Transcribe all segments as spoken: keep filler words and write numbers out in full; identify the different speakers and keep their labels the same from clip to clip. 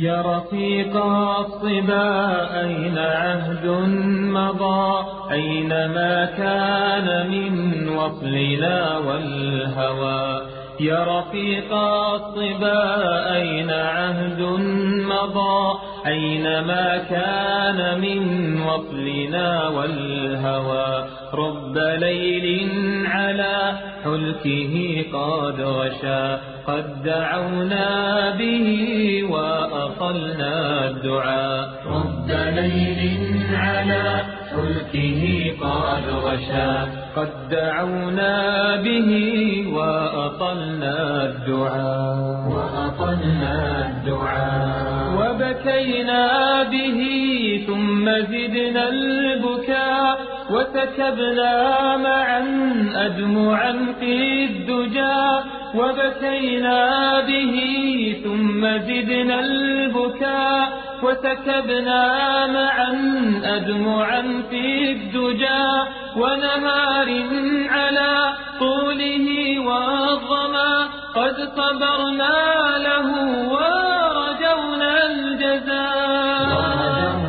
Speaker 1: يا رفيق الصبا أين عهد مضى أين ما كان من وصلنا والهوى يا رفيق الصبا أين عهد مضى أين ما كان من وصلنا والهوى رب ليل على حلكه قد غشا قد دعونا به وأطلنا الدعاء
Speaker 2: رب ليل على حلكه قد غشا
Speaker 1: قد دعونا به وأطلنا الدعاء
Speaker 2: وأطلنا الدعاء
Speaker 1: وبكينا به ثم زدنا البكاء وسكبنا معا أدمعا في الدجى وبكينا به ثم زدنا البكاء وسكبنا معا أدمعا في الدجى ونهار على طوله والظما قد صبرنا له ورجونا الجزاء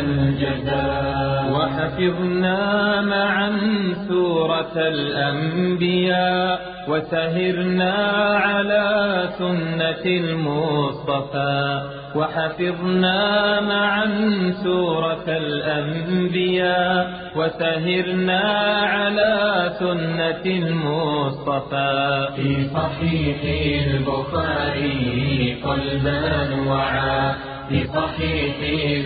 Speaker 1: وحفظنا معا سورة الأنبياء وسهرنا على سنة المصطفى وحفظنا معا سورة الأنبياء وسهرنا على سنة المصطفى
Speaker 2: في صحيح البخاري قلبا وعى في صحيح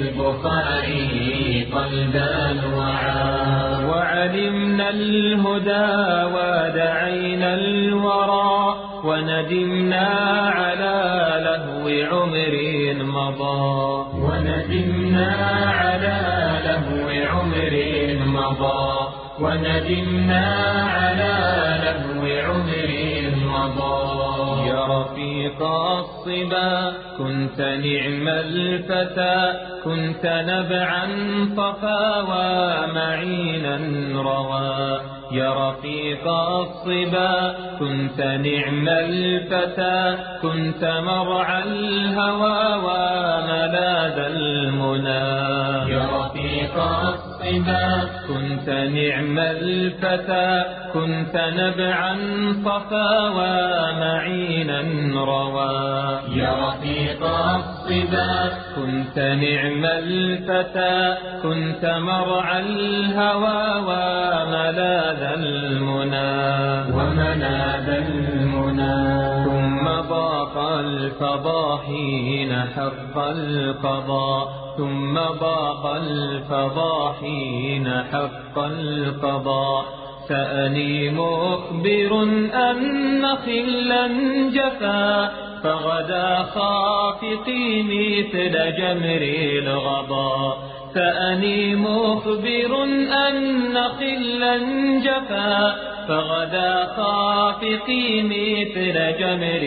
Speaker 2: البخاري قلبا وعى
Speaker 1: وعلمنا الهدى ودعينا الورى وندمنا على لهو عمر مضى
Speaker 2: وندمنا على لهو عمر مضى وندمنا على لهو عمر مضى
Speaker 1: يا رفيق الصبا كنت نعم الفتى كنت نبعا صفا ومعينا روى يا رفيق الصبا كنت نعم الفتى كنت مرعى الهوى وملاذ المنى
Speaker 2: يا رفيق الصبا
Speaker 1: كنت نعم الفتى كنت نبعا صفا ومعينا روى
Speaker 2: يا رفيق الصبا
Speaker 1: كنت نعم الفتى كنت مرعى الهوى وملاذ المنى
Speaker 2: وملاذ المنى
Speaker 1: ثم ضاق الفضا حين حق القضاء ثم ضاق الفضا حين حق القضاء سأني مخبر أن خلا جفا فغدا خافقي مثل جمر الغضا سأني مخبر أن خلا جفا فغدا خافقي مثل جمر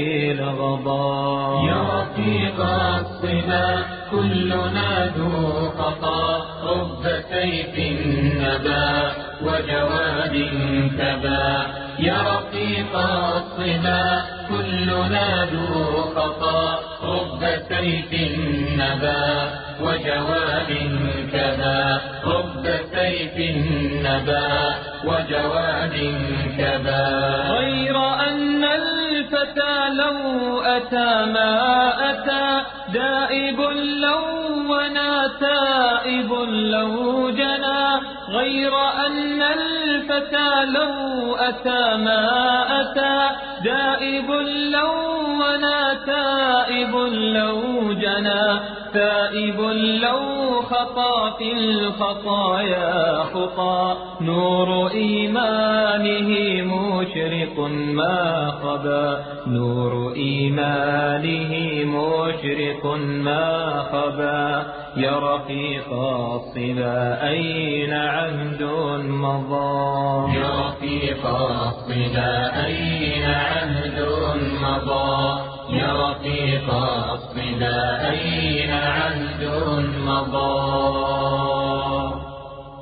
Speaker 1: الغضا
Speaker 2: يا رفيق الصبا كلنا ذو خطا رب سيف نبا وجواد كبا يا رفيق الصبا كلنا ذو خطا رب سيف نبا وجواد كبا رب سيف نبا وجواد كبا
Speaker 1: غير أن الفتى لو أتى ما أتى دائب لو ونا تائب لو جنى غير أن الفتى لو أتى ما أتى دائب لو ونا تائب لو جنى تائب لو خطا في الخطايا خطا نور إيمانه مشرق ما خبا نور إيمانه مشرق ما خبا يا رفيق الصبا أين عهد مضى
Speaker 2: يا رفيق الصبا أين عهد مضى يا رفيق الصبا أين عهد مضى